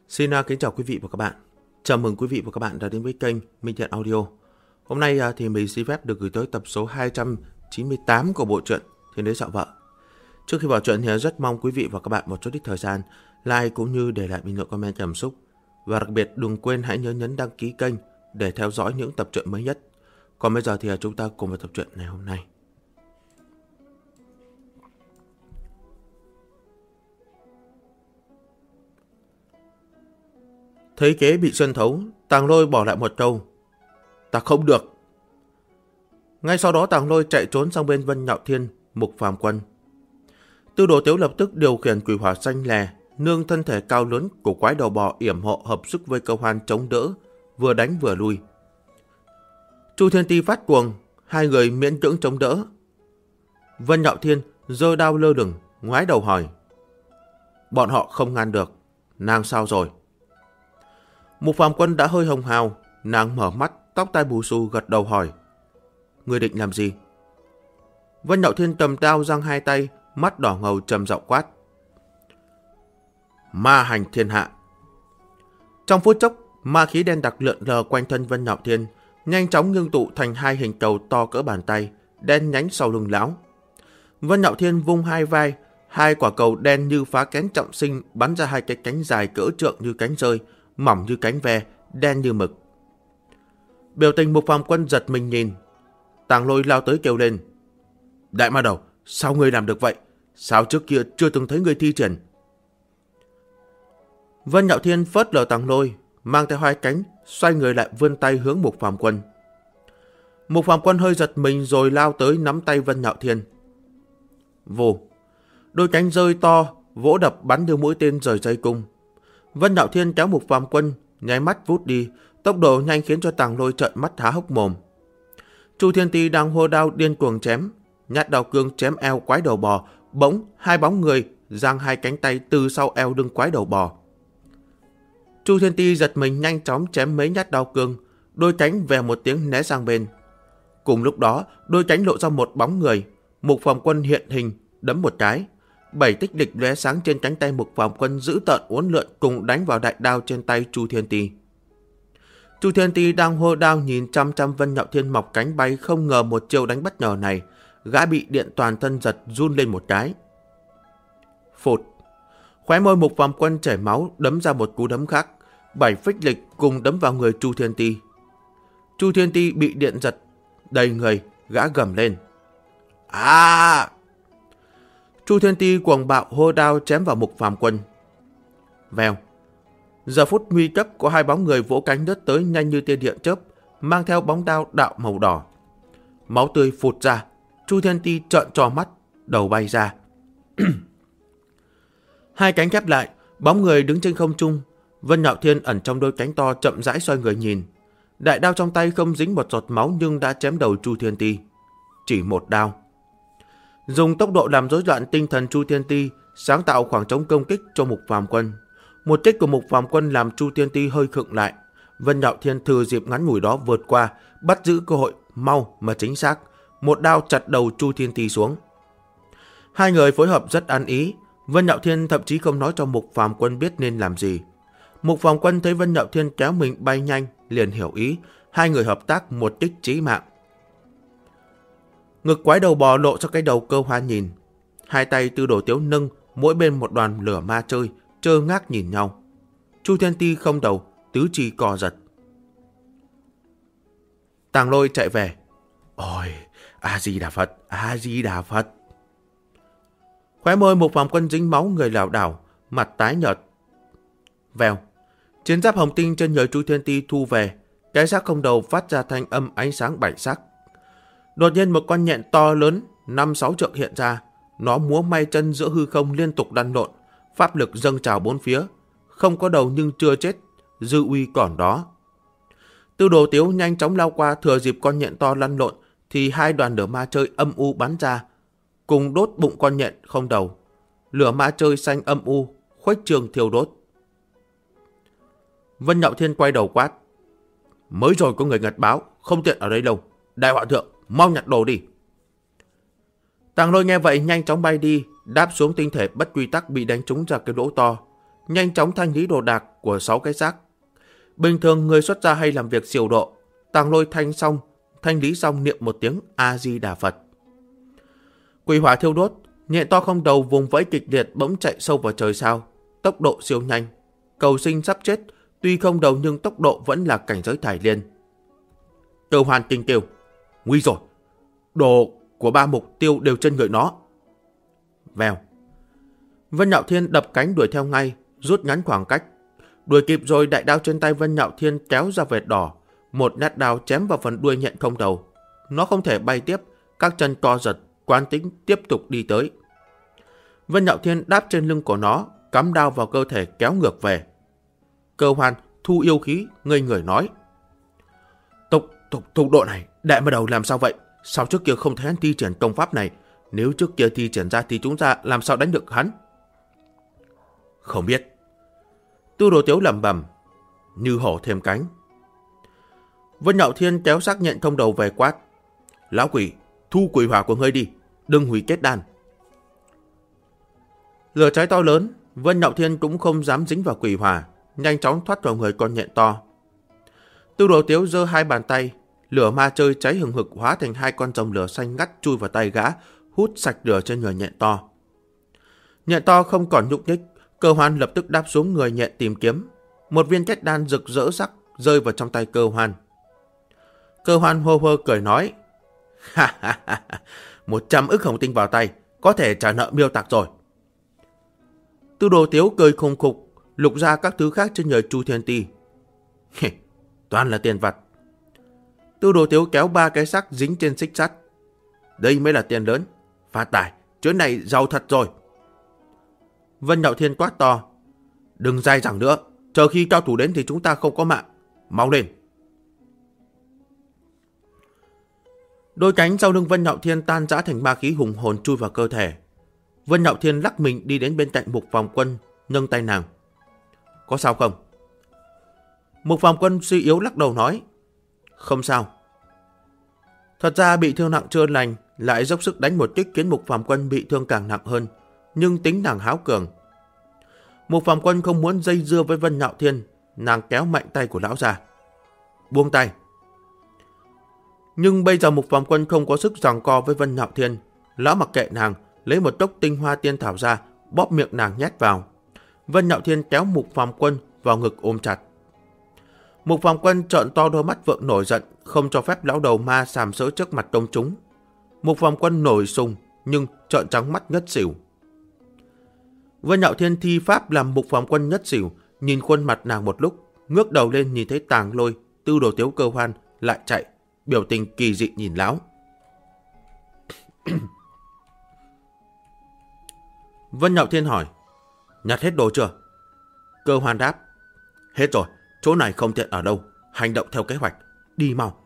Xin kính chào quý vị và các bạn. Chào mừng quý vị và các bạn đã đến với kênh Minh Thiện Audio. Hôm nay thì mình xin phép được gửi tới tập số 298 của bộ truyện Thiên Đế Dạo Vợ. Trước khi vào truyện thì rất mong quý vị và các bạn một chút ít thời gian like cũng như để lại bình luận comment cảm xúc. Và đặc biệt đừng quên hãy nhớ nhấn đăng ký kênh để theo dõi những tập truyện mới nhất. Còn bây giờ thì chúng ta cùng vào tập truyện ngày hôm nay. Thấy kế bị Xuân thấu, Tàng Lôi bỏ lại một câu: "Ta không được." Ngay sau đó Tàng Lôi chạy trốn sang bên Vân Nhạo Thiên, Mục Phàm Quân. Tư Đồ Tiếu lập tức điều khiển quỷ hỏa xanh lè, nương thân thể cao lớn của quái đầu bò yểm hộ hợp sức với Câu Hoan chống đỡ, vừa đánh vừa lui. Chu Thiên Ti phát cuồng, hai người miễn cưỡng chống đỡ. Vân Nhạo Thiên giơ đao lơ lửng, ngoái đầu hỏi: "Bọn họ không ngăn được, nàng sao rồi?" Mục Phàm Quân đã hơi hồng hào, nàng mở mắt, tóc tai bù xù gật đầu hỏi: "Ngươi định làm gì?" Vân Nhạo Thiên cầm đao giang hai tay, mắt đỏ ngầu trầm giọng quát: "Ma hành thiên hạ." Trong phút chốc, ma khí đen đặc lượn lờ quanh thân Vân Nhạo Thiên, nhanh chóng ngưng tụ thành hai hình cầu to cỡ bàn tay, đen nhánh sau lưng lão. Vân Nhạo Thiên vung hai vai, hai quả cầu đen như phá kén trọng sinh bắn ra hai cái cánh dài cỡ trượng như cánh rơi, mỏng như cánh ve, đen như mực. Biểu tình Mục Phàm Quân giật mình nhìn. Tàng Lôi lao tới kêu lên: "Đại ma đầu, sao ngươi làm được vậy? Sao trước kia chưa từng thấy ngươi thi triển?" Vân Nhạo Thiên phớt lờ Tàng Lôi, mang theo hai cánh, xoay người lại vươn tay hướng Mục Phàm Quân. Mục Phàm Quân hơi giật mình rồi lao tới nắm tay Vân Nhạo Thiên. Vù, đôi cánh rơi to, vỗ đập bắn như mũi tên rời dây cung. Vân Nhạo Thiên kéo Mục Phàm Quân, nháy mắt vút đi, tốc độ nhanh khiến cho Tàng Lôi trợn mắt há hốc mồm. Chu Thiên Ti đang hô đao điên cuồng chém, nhát đao cương chém eo quái đầu bò, bỗng hai bóng người giang hai cánh tay từ sau eo lưng quái đầu bò. Chu Thiên Ti giật mình nhanh chóng chém mấy nhát đao cương, đôi cánh vèo một tiếng né sang bên. Cùng lúc đó, đôi cánh lộ ra một bóng người, Mục Phàm Quân hiện hình đấm một cái. 7 tích địch lóe sáng trên cánh tay Mục Phàm Quân giữ tợn uốn lượn cùng đánh vào đại đao trên tay Chu Thiên Ti. Chu Thiên Ti đang hô đao nhìn chăm chăm Vân Nhạo Thiên mọc cánh bay, không ngờ một chiêu đánh bất ngờ này, gã bị điện toàn thân giật run lên một cái. Phụt, khóe môi Mục Phàm Quân chảy máu, đấm ra một cú đấm khác, 7 phích lịch cùng đấm vào người Chu Thiên Ti. Chu Thiên Ti bị điện giật đầy người, gã gầm lên: "À!" Chu Thiên Ti cuồng bạo hô đao chém vào Mục Phàm Quân. Vèo. Giờ phút nguy cấp có hai bóng người vỗ cánh đứt tới nhanh như tia điện chớp, mang theo bóng đao đạo màu đỏ. Máu tươi phụt ra, Chu Thiên Ti trợn tròn mắt, đầu bay ra. Hai cánh khép lại, bóng người đứng trên không trung. Vân Nhạo Thiên ẩn trong đôi cánh to chậm rãi xoay người nhìn. Đại đao trong tay không dính một giọt máu nhưng đã chém đầu Chu Thiên Ti. Chỉ một đao. Dùng tốc độ làm rối loạn tinh thần Chu Thiên Ti, sáng tạo khoảng trống công kích cho Mục Phàm Quân. Một kích của Mục Phàm Quân làm Chu Thiên Ti hơi khựng lại. Vân Nhạo Thiên thừa dịp ngắn ngủi đó vượt qua, bắt giữ cơ hội mau mà chính xác, một đao chặt đầu Chu Thiên Ti xuống. Hai người phối hợp rất ăn ý. Vân Nhạo Thiên thậm chí không nói cho Mục Phàm Quân biết nên làm gì. Mục Phàm Quân thấy Vân Nhạo Thiên kéo mình bay nhanh, liền hiểu ý, hai người hợp tác một kích chí mạng. Ngực quái đầu bò lộ cho cái đầu Câu Hoan nhìn. Hai tay Tư Đồ Tiếu nâng, mỗi bên một đoàn lửa ma chơi, trơ ngác nhìn nhau. Chu Thiên Ti không đầu, tứ chi co giật. Tàng Lôi chạy về. Ôi, A-di-đà Phật, A-di-đà Phật. Khóe môi Mục Phàm Quân dính máu, người lảo đảo, mặt tái nhợt. Vèo. Chiến giáp hồng tinh trên người Chu Thiên Ti thu về, cái xác không đầu phát ra thanh âm ánh sáng bảy sắc. Đột nhiên một con nhện to lớn 5-6 trượng hiện ra, nó múa may chân giữa hư không liên tục lăn lộn, pháp lực dâng trào bốn phía, không có đầu nhưng chưa chết, dư uy còn đó. Tư Đồ Tiếu nhanh chóng lao qua, thừa dịp con nhện to lăn lộn thì hai đoàn lửa ma chơi âm u bắn ra, cùng đốt bụng con nhện không đầu. Lửa ma chơi xanh âm u khuếch trường thiêu đốt. Vân Nhạo Thiên quay đầu quát: Mới rồi có người ngật báo, không tiện ở đây lâu. Đại Hòa Thượng, mau nhặt đồ đi. Tàng Lôi nghe vậy nhanh chóng bay đi, đáp xuống tinh thể bất quy tắc bị đánh trúng ra cái lỗ to. Nhanh chóng thanh lý đồ đạc, của 6 cái xác. Bình thường người xuất gia hay làm việc siêu độ, Tàng Lôi thanh lý xong niệm một tiếng A-di-đà Phật. Quỷ hỏa thiêu đốt, nhện to không đầu vùng vẫy kịch liệt bỗng chạy sâu vào trời sao, tốc độ siêu nhanh. Cầu sinh sắp chết, tuy không đầu nhưng tốc độ vẫn là cảnh giới thải liên. Cơ Hoan kinh kêu, nguy rồi, đồ của 3 mục tiêu đều trên người nó. Vèo. Vân Nhạo Thiên đập cánh đuổi theo ngay, rút ngắn khoảng cách. Đuổi kịp rồi, đại đao trên tay Vân Nhạo Thiên kéo ra vệt đỏ, một nhát đao chém vào phần đuôi nhện không đầu. Nó không thể bay tiếp, các chân co giật, quán tính tiếp tục đi tới. Vân Nhạo Thiên đáp trên lưng của nó, cắm đao vào cơ thể kéo ngược về. Cơ Hoan thu yêu khí, ngây người nói, Tục độ này, đại ma đầu làm sao vậy? Sao trước kia không thấy hắn thi triển công pháp này? Nếu trước kia thi triển ra thì chúng ta làm sao đánh được hắn? Không biết. Tu Đồ Tiếu lẩm bẩm, như hổ thêm cánh. Vân Nhạo Thiên kéo xác nhện thông đầu về quát, lão quỷ, thu quỷ hỏa của ngươi đi, đừng hủy kết đan. Lửa cháy to lớn, Vân Nhạo Thiên cũng không dám dính vào quỷ hỏa, nhanh chóng thoát vào người con nhện to. Tu Đồ Tiếu giơ 2 bàn tay, lửa ma chơi cháy hừng hực hóa thành 2 con rồng lửa xanh ngắt chui vào tay gã, hút sạch lửa trên người nhện to. Nhện to không còn nhúc nhích, Cơ Hoan lập tức đáp xuống người nhện tìm kiếm. Một viên kết đan rực rỡ sắc rơi vào trong tay Cơ Hoan. Cơ Hoan hô hô cười nói, ha ha ha, 100 ức hồng tinh vào tay, có thể trả nợ Miêu Tạc rồi. Tu Đồ Tiếu cười khùng khục, lục ra các thứ khác trên người Chu Thiên Ti. Toàn là tiền vặt. Tu Đồ Tiếu kéo 3 cái xác dính trên xích sắt. Đây mới là tiền lớn, phát tài, chuyến này giàu thật rồi. Vân Nhạo Thiên quát to, đừng dai dẳng nữa, chờ khi cao thủ đến thì chúng ta không có mạng, mau lên. Đôi cánh sau lưng Vân Nhạo Thiên tan rã thành ma khí hùng hồn chui vào cơ thể. Vân Nhạo Thiên lắc mình đi đến bên cạnh Mục Phàm Quân, nâng tay nàng. Có sao không? Mục Phàm Quân suy yếu lắc đầu nói, không sao. Thật ra bị thương nặng chưa lành, lại dốc sức đánh một kích khiến Mục Phàm Quân bị thương càng nặng hơn, nhưng tính nàng háo cường. Mục Phàm Quân không muốn dây dưa với Vân Nhạo Thiên, nàng kéo mạnh tay của lão ra. Buông tay. Nhưng bây giờ Mục Phàm Quân không có sức giằng co với Vân Nhạo Thiên, lão mặc kệ nàng, lấy một cốc tinh hoa tiên thảo ra, bóp miệng nàng nhét vào. Vân Nhạo Thiên kéo Mục Phàm Quân vào ngực ôm chặt. Mục Phàm Quân trợn to đôi mắt vượng nổi giận, không cho phép lão đầu ma sàm sỡ trước mặt công chúng. Mục Phàm Quân nổi sùng, nhưng trợn trắng mắt ngất xỉu. Vân Nhạo Thiên thi pháp làm Mục Phàm Quân ngất xỉu, nhìn khuôn mặt nàng một lúc, ngước đầu lên nhìn thấy Tàng Lôi, Tu Đồ Tiếu, Cơ Hoan lại chạy, biểu tình kỳ dị nhìn lão. Vân Nhạo Thiên hỏi, nhặt hết đồ chưa? Cơ Hoan đáp, hết rồi, chỗ này không tiện ở đâu, hành động theo kế hoạch, đi mau.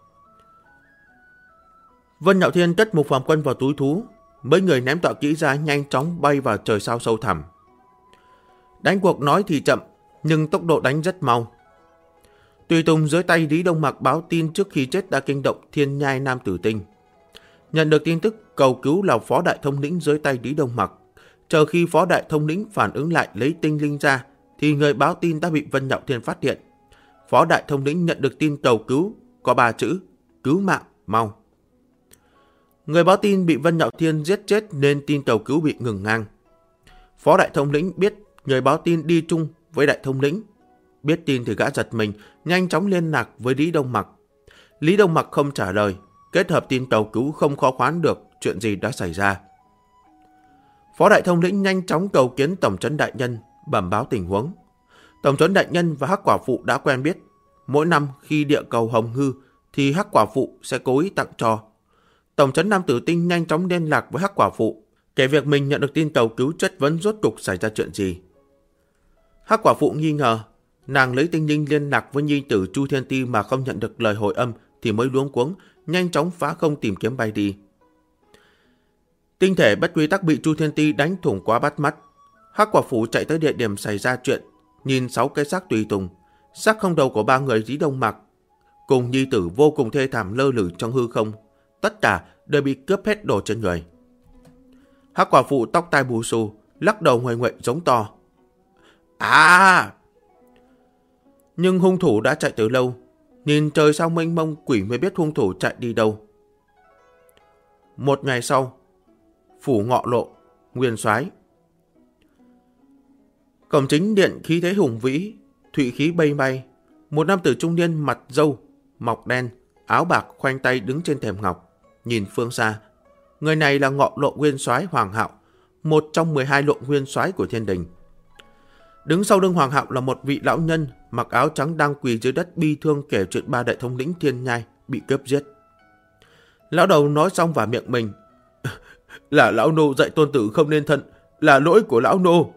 Vân Nhạo Thiên cất Mục Phàm Quân vào túi thú, mấy người ném tọa kỹ ra nhanh chóng bay vào trời sao sâu thẳm. Đánh cuộc nói thì chậm, nhưng tốc độ đánh rất mau. Tùy tùng dưới tay Lý Đông Mặc báo tin trước khi chết đã kinh động Thiên Nhai Nam Tử Tinh. Nhận được tin tức, cầu cứu là Phó Đại Thông Lĩnh dưới tay Lý Đông Mặc. Chờ khi Phó Đại Thông Lĩnh phản ứng lại lấy tinh linh ra, thì người báo tin đã bị Vân Nhạo Thiên phát hiện. Phó Đại Thông Lĩnh nhận được tin cầu cứu, có 3 chữ, cứu mạng, mau. Người báo tin bị Vân Nhạo Thiên giết chết nên tin cầu cứu bị ngừng ngang. Phó Đại Thông Lĩnh biết người báo tin đi chung với Đại Thông Lĩnh. Biết tin thì gã giật mình, nhanh chóng liên lạc với Lý Đông Mặc. Lý Đông Mặc không trả lời, kết hợp tin cầu cứu không khó khoán được chuyện gì đã xảy ra. Phó Đại Thông Lĩnh nhanh chóng cầu kiến Tổng trấn Đại Nhân, bẩm báo tình huống. Tổng trấn Đại Nhân và Hắc Quả Phụ đã quen biết. Mỗi năm khi địa cầu hồng hư thì Hắc Quả Phụ sẽ cố ý tặng cho. Tổng trấn Nam Tử Tinh nhanh chóng liên lạc với Hắc Quả Phụ, kể việc mình nhận được tin cầu cứu, chất vấn rốt cục xảy ra chuyện gì. Hắc Quả Phụ nghi ngờ, nàng lấy tinh linh liên lạc với nhi tử Chu Thiên Ti mà không nhận được lời hồi âm thì mới luống cuống, nhanh chóng phá không tìm kiếm bay đi. Tinh thể bất quy tắc bị Chu Thiên Ti đánh thủng quá bắt mắt. Hắc Quả Phụ chạy tới địa điểm xảy ra chuyện, nhìn 6 cái xác tùy tùng, xác không đầu của 3 người Lý Đông Mặc cùng nhi tử vô cùng thê thảm lơ lửng trong hư không, tất cả đều bị cướp hết đồ trên người. Hắc Quả Phụ tóc tai bù xù, lắc đầu nguầy nguậy giống to. À! Nhưng hung thủ đã chạy từ lâu. Nhìn trời sao mênh mông, quỷ mới biết hung thủ chạy đi đâu. Một ngày sau, phủ Ngọ Lộ, Nguyên Soái. Cổng chính điện khí thế hùng vĩ, thụy khí bay bay. Một nam tử trung niên mặt râu, mọc đen, áo bạc khoanh tay đứng trên thềm ngọc, nhìn phương xa. Người này là Ngọ Lộ Nguyên Soái Hoàng Hạo, một trong 12 lộ nguyên soái của thiên đình. Đứng sau lưng Hoàng Hạo là một vị lão nhân mặc áo trắng đang quỳ dưới đất bi thương kể chuyện ba đại thống lĩnh thiên nhai bị cướp giết. Lão đầu nói xong vào miệng mình. Là lão nô dạy tôn tử không nên thận, là lỗi của lão nô.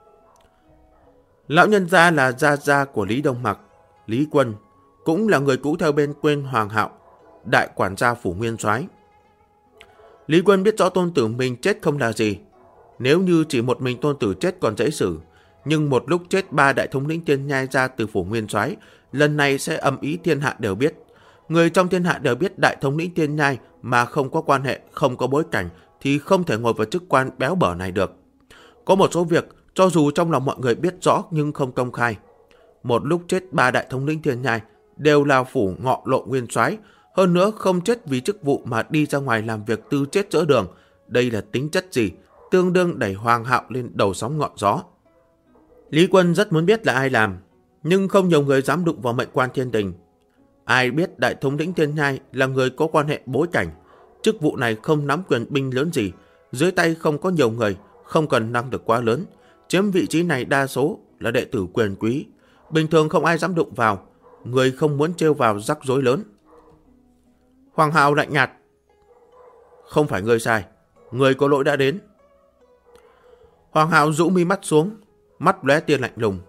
Lão nhân gia là gia của Lý Đông Mặc, Lý Quân, cũng là người cũ theo bên quên Hoàng Hạo, đại quản gia phủ nguyên soái. Lý Quân biết rõ tôn tử mình chết không là gì. Nếu như chỉ một mình tôn tử chết còn dễ xử, nhưng một lúc chết ba đại thống lĩnh thiên nhai ra từ phủ nguyên soái, lần này sẽ ầm ĩ thiên hạ đều biết. Người trong thiên hạ đều biết đại thống lĩnh thiên nhai mà không có quan hệ, không có bối cảnh thì không thể ngồi vào chức quan béo bở này được. Có một số việc cho dù trong lòng mọi người biết rõ nhưng không công khai. Một lúc chết ba đại thống lĩnh thiên nhai đều là phủ Ngọ Lộ Nguyên Soái, hơn nữa không chết vì chức vụ mà đi ra ngoài làm việc tư chết giữa đường. Đây là tính chất gì? Tương đương đẩy Hoàng Hạo lên đầu sóng ngọn gió. Lý Quân rất muốn biết là ai làm, nhưng không nhiều người dám đụng vào mệnh quan thiên đình. Ai biết đại thống lĩnh thiên nhai là người có quan hệ bối cảnh, chức vụ này không nắm quyền binh lớn gì, dưới tay không có nhiều người, không cần năng lực quá lớn, chiếm vị trí này đa số là đệ tử quyền quý, bình thường không ai dám đụng vào, người không muốn trêu vào rắc rối lớn. Hoàng Hạo lạnh nhạt. Không phải ngươi sai, người có lỗi đã đến. Hoàng Hạo rũ mi mắt xuống, mắt lóe tia lạnh lùng.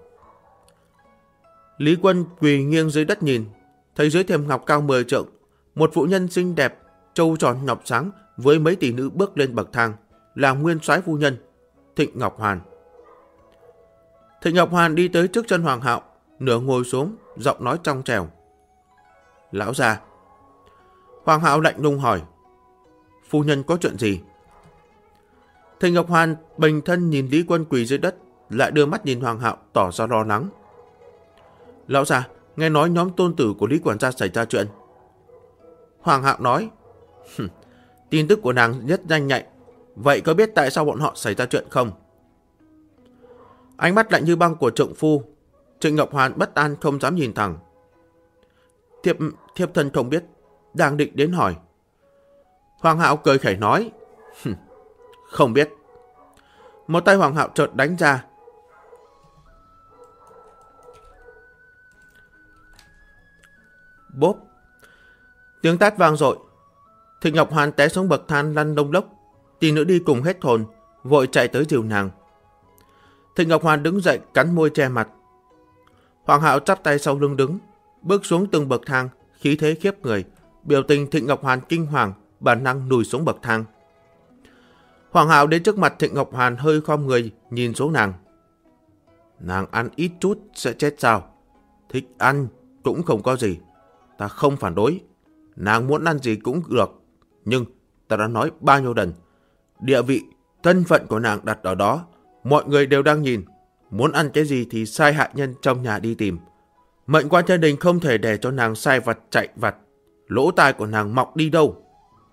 Lý Quân quỳ nghiêng dưới đất nhìn, thấy dưới thềm ngọc cao 10 trượng, một phụ nhân xinh đẹp, trâu tròn nhọc sáng với mấy tỷ nữ bước lên bậc thang, là nguyên soái phu nhân Thịnh Ngọc Hoàn. Thịnh Ngọc Hoàn đi tới trước chân Hoàng Hạo, nửa ngồi xuống, giọng nói trong trẻo. Lão gia. Hoàng Hạo lạnh lùng hỏi. Phu nhân có chuyện gì? Thịnh Ngọc Hoàn bình thân nhìn Lý Quân quỳ dưới đất, lại đưa mắt nhìn Hoàng Hạo tỏ ra lo lắng. Lão gia, nghe nói nhóm tôn tử của Lý quản gia xảy ra chuyện. Hoàng Hạo nói. Tin tức của nàng rất nhanh nhạy, vậy có biết tại sao bọn họ xảy ra chuyện không? Ánh mắt lạnh như băng của trượng phu, Trịnh Ngọc Hoàn bất an không dám nhìn thẳng. Thiếp thân không biết, đang định đến hỏi. Hoàng Hạo cười khẩy nói. Không biết. Một tay Hoàng Hạo chợt đánh ra. Bốp. Tiếng tát vang dội. Thịnh Ngọc Hoàn té xuống bậc thang lăn lông lốc. Tỷ nữ đi cùng hết hồn, vội chạy tới dìu nàng. Thịnh Ngọc Hoàn đứng dậy cắn môi che mặt. Hoàng Hạo chắp tay sau lưng đứng, bước xuống từng bậc thang, khí thế khiếp người. Biểu tình Thịnh Ngọc Hoàn kinh hoàng, bản năng lùi xuống bậc thang. Hoàng Hạo đến trước mặt Thịnh Ngọc Hoàn hơi khom người nhìn xuống nàng. Nàng ăn ít chút sẽ chết sao? Thích ăn cũng không có gì. Ta không phản đối. Nàng muốn ăn gì cũng được. Nhưng ta đã nói bao nhiêu lần. Địa vị, thân phận của nàng đặt ở đó. Mọi người đều đang nhìn. Muốn ăn cái gì thì sai hạ nhân trong nhà đi tìm. Mệnh quan thiên đình không thể để cho nàng sai vặt chạy vặt. Lỗ tai của nàng mọc đi đâu.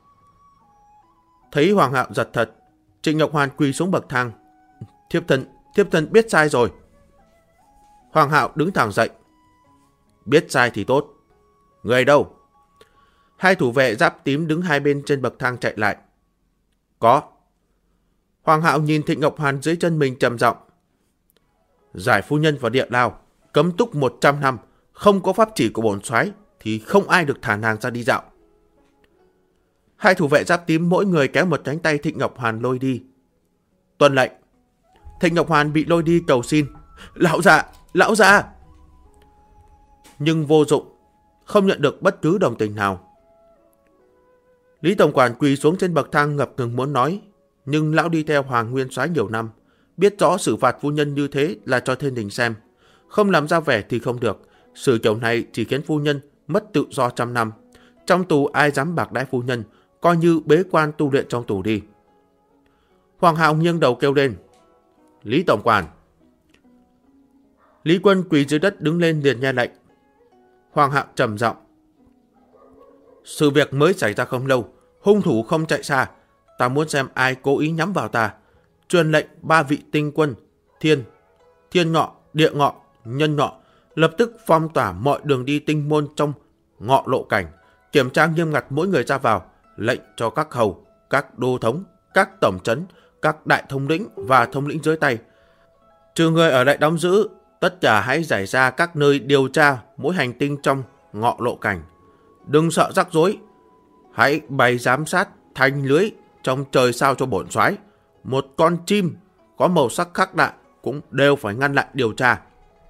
Thấy Hoàng Hạo giật thật, Trịnh Ngọc Hoàn quỳ xuống bậc thang. Thiếp thân biết sai rồi. Hoàng Hạo đứng thẳng dậy. Biết sai thì tốt. Người đâu? Hai thủ vệ giáp tím đứng hai bên trên bậc thang chạy lại. Có. Hoàng Hạo nhìn Thịnh Ngọc Hoàn dưới chân mình trầm giọng. Giải phu nhân vào địa lao, cấm túc 100 năm, không có pháp chỉ của bổn soái thì không ai được thả nàng ra đi dạo. Hai thủ vệ giáp tím mỗi người kéo một cánh tay Thịnh Ngọc Hoàn lôi đi. Tuân lệnh. Thịnh Ngọc Hoàn bị lôi đi cầu xin. Lão gia. Nhưng vô dụng, không nhận được bất cứ đồng tình nào. Lý tổng quản quỳ xuống trên bậc thang ngập ngừng muốn nói, nhưng lão đi theo Hoàng Nguyên soái nhiều năm, biết rõ xử phạt phu nhân như thế là cho thiên đình xem, không làm ra vẻ thì không được. Sự kiểu này chỉ khiến phu nhân mất tự do 100 năm. Trong tù ai dám bạc đãi phu nhân, coi như bế quan tu luyện trong tù đi. Hoàng Hạo nghiêng đầu kêu lên. Lý tổng quản. Lý Quân quỳ dưới đất đứng lên liền nghe lệnh. Hoàng hạo trầm giọng. Sự việc mới xảy ra không lâu, hung thủ không chạy xa. Ta muốn xem ai cố ý nhắm vào ta. Truyền lệnh 3 vị tinh quân, thiên ngọ, địa ngọ, nhân ngọ, lập tức phong tỏa mọi đường đi tinh môn trong ngọ lộ cảnh, kiểm tra nghiêm ngặt mỗi người ra vào, lệnh cho các hầu, các đô thống, các tổng trấn, các đại thống lĩnh và thống lĩnh dưới tay. Trừ người ở lại đóng giữ, tất cả hãy giải ra các nơi điều tra mỗi hành tinh trong ngọ lộ cảnh. Đừng sợ rắc rối, hãy bày giám sát thành lưới trong trời sao cho bổn soái. Một con chim có màu sắc khác lạ cũng đều phải ngăn lại điều tra.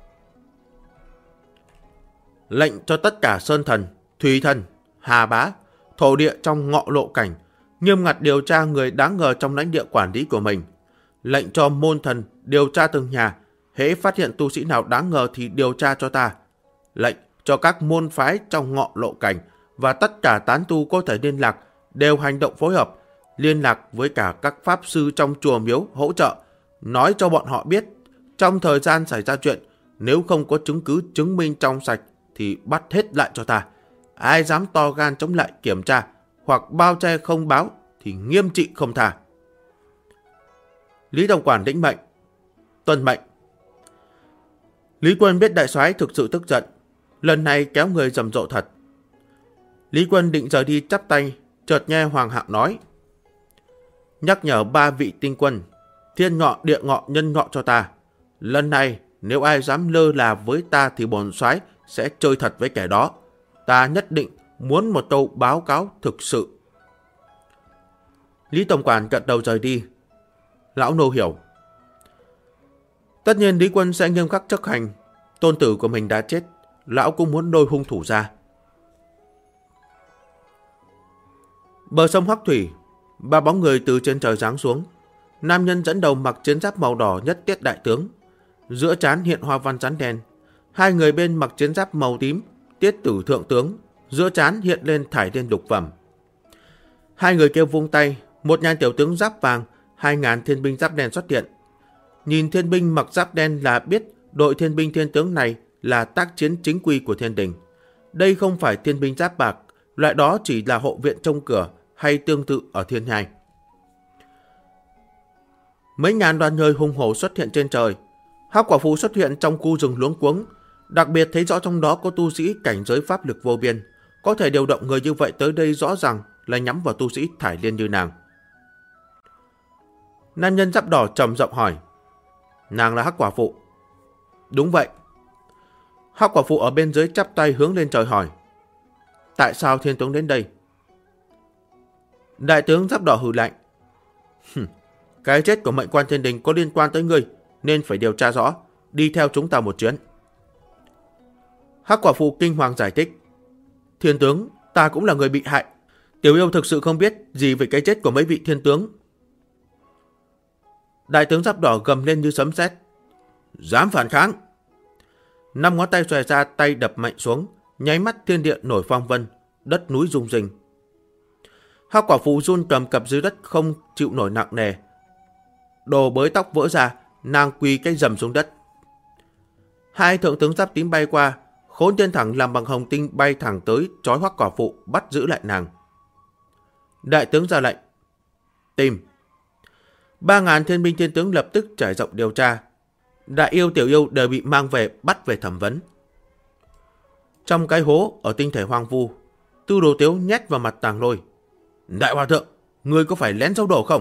Lệnh cho tất cả sơn thần, thủy thần, hà bá, thổ địa trong ngọ lộ cảnh nghiêm ngặt điều tra người đáng ngờ trong lãnh địa quản lý của mình. Lệnh cho môn thần điều tra từng nhà, hễ phát hiện tu sĩ nào đáng ngờ thì điều tra cho ta. Lệnh cho các môn phái trong ngọ lộ cảnh và tất cả tán tu có thể liên lạc đều hành động phối hợp, liên lạc với cả các pháp sư trong chùa miếu hỗ trợ, nói cho bọn họ biết trong thời gian xảy ra chuyện, nếu không có chứng cứ chứng minh trong sạch thì bắt hết lại cho ta. Ai dám to gan chống lại kiểm tra hoặc bao che không báo thì nghiêm trị không tha. Lý Tổng Quản lĩnh mệnh. Tuân mệnh. Lý Quân biết đại soái thực sự tức giận, lần này kéo người rầm rộ thật. Lý Quân định rời đi chắp tay, chợt nghe Hoàng hạo nói: nhắc nhở 3 vị tinh quân, thiên ngọ, địa ngọ, nhân ngọ cho ta. Lần này nếu ai dám lơ là với ta thì bổn soái sẽ chơi thật với kẻ đó. Ta nhất định muốn một câu báo cáo thực sự. Lý Tổng Quản gật đầu rời đi. Lão nô hiểu. Tất nhiên Lý Quân sẽ nghiêm khắc chấp hành. Tôn tử của mình đã chết, lão cũng muốn lôi hung thủ ra. Bờ sông Hoắc Thủy, 3 bóng người từ trên trời giáng xuống. Nam nhân dẫn đầu mặc chiến giáp màu đỏ nhất tiết đại tướng, giữa trán hiện hoa văn rắn đen. 2 người bên mặc chiến giáp màu tím, tiết tử thượng tướng, giữa trán hiện lên thải liên lục phẩm. 2 người kêu vung tay, một nhan tiểu tướng giáp vàng, 2.000 thiên binh giáp đen xuất hiện. Nhìn thiên binh mặc giáp đen là biết đội thiên binh thiên tướng này là tác chiến chính quy của thiên đình. Đây không phải thiên binh giáp bạc, loại đó chỉ là hộ viện trông cửa hay tương tự ở thiên nhai. Mấy ngàn đoàn người hùng hổ xuất hiện trên trời. Hắc quả phụ xuất hiện trong khu rừng luống cuống, đặc biệt thấy rõ trong đó có tu sĩ cảnh giới pháp lực vô biên. Có thể điều động người như vậy tới đây rõ ràng là nhắm vào tu sĩ thải liên như nàng. Nam nhân giáp đỏ trầm giọng hỏi: nàng là Hắc quả phụ? Đúng vậy. Hắc quả phụ ở bên dưới chắp tay hướng lên trời hỏi: tại sao thiên tướng đến đây? Đại tướng giáp đỏ hừ lạnh: cái chết của mệnh quan thiên đình có liên quan tới ngươi, nên phải điều tra rõ, đi theo chúng ta một chuyến. Hắc quả phụ kinh hoàng giải thích: thiên tướng, ta cũng là người bị hại. Tiểu yêu thực sự không biết gì về cái chết của mấy vị thiên tướng. Đại tướng giáp đỏ gầm lên như sấm sét: dám phản kháng! 5 ngón tay xòe ra, tay đập mạnh xuống, nháy mắt thiên địa nổi phong vân, đất núi rung rinh. Hắc quả phụ run cầm cập dưới đất không chịu nổi nặng nề. Đồ bới tóc vỡ ra, nàng quỳ cái rầm xuống đất. 2 thượng tướng giáp tím bay qua, Khốn Thiên Thẳng làm bằng hồng tinh bay thẳng tới trói Hắc quả phụ, bắt giữ lại nàng. Đại tướng ra lệnh: tìm. 3.000 thiên binh thiên tướng lập tức trải rộng điều tra. Đại yêu tiểu yêu đều bị mang về, bắt về thẩm vấn. Trong cái hố ở tinh thể hoang vu, Tư Đồ Tiếu nhét vào mặt Tàng Lôi: đại hòa thượng, ngươi có phải lén giấu đồ không?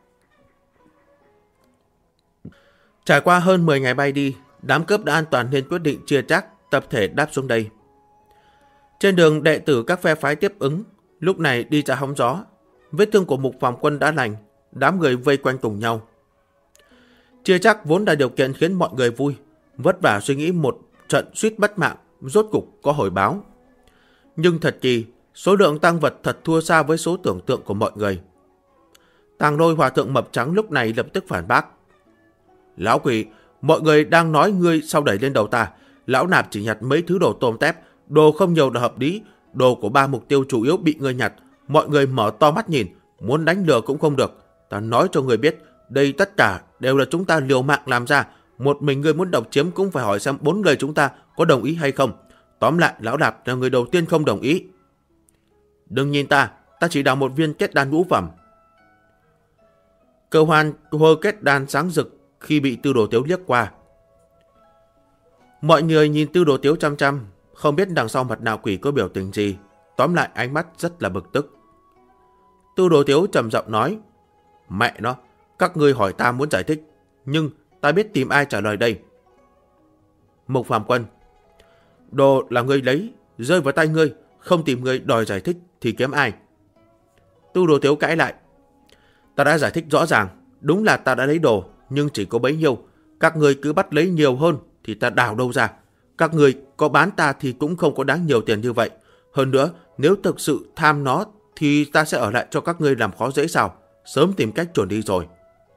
Trải qua hơn 10 ngày bay đi, đám cướp đã an toàn nên quyết định chia chác tập thể đáp xuống đây. Trên đường, đệ tử các phe phái tiếp ứng lúc này đi ra hóng gió. Vết thương của Mục Phàm Quân đã lành, đám người vây quanh cùng nhau. Chia chác vốn là điều kiện khiến mọi người vui, vất vả suy nghĩ một trận suýt mất mạng, rốt cục có hồi báo. Nhưng thật kỳ, số lượng tang vật thật thua xa với số tưởng tượng của mọi người. Tàng Lôi hòa thượng mập trắng lúc này lập tức phản bác: lão quỷ, mọi người đang nói ngươi sao đẩy lên đầu ta. Lão nạp chỉ nhặt mấy thứ đồ tôm tép, đồ không nhiều là hợp lý. Đồ của 3 mục tiêu chủ yếu bị ngươi nhặt, mọi người mở to mắt nhìn, muốn đánh lừa cũng không được. Ta nói cho người biết, đây tất cả đều là chúng ta liều mạng làm ra, Một mình ngươi muốn độc chiếm cũng phải hỏi xem 4 người chúng ta có đồng ý hay không. Tóm lại, Lão Đạp là người đầu tiên không đồng ý. Đừng nhìn ta chỉ đào một viên kết đan ngũ phẩm. Cơ Hoan hơ kết đan sáng rực khi bị Tư Đồ Tiếu liếc qua. Mọi người nhìn Tư Đồ Tiếu chăm chăm, không biết đằng sau mặt nạ quỷ có biểu tình gì. Tóm lại ánh mắt rất là bực tức. Tư Đồ Tiếu trầm giọng nói: Mẹ nó, các ngươi hỏi ta muốn giải thích, nhưng ta biết tìm ai trả lời đây. Mục Phàm Quân: Đồ là ngươi lấy, rơi vào tay ngươi, không tìm ngươi đòi giải thích thì kém ai. Tư Đồ Tiếu cãi lại: Ta đã giải thích rõ ràng, đúng là ta đã lấy đồ, nhưng chỉ có bấy nhiêu. Các ngươi cứ bắt lấy nhiều hơn thì ta đào đâu ra. Các ngươi có bán ta thì cũng không có đáng nhiều tiền như vậy. Hơn nữa, nếu thực sự tham nó thì ta sẽ ở lại cho các ngươi làm khó dễ sao? Sớm tìm cách chuẩn đi rồi.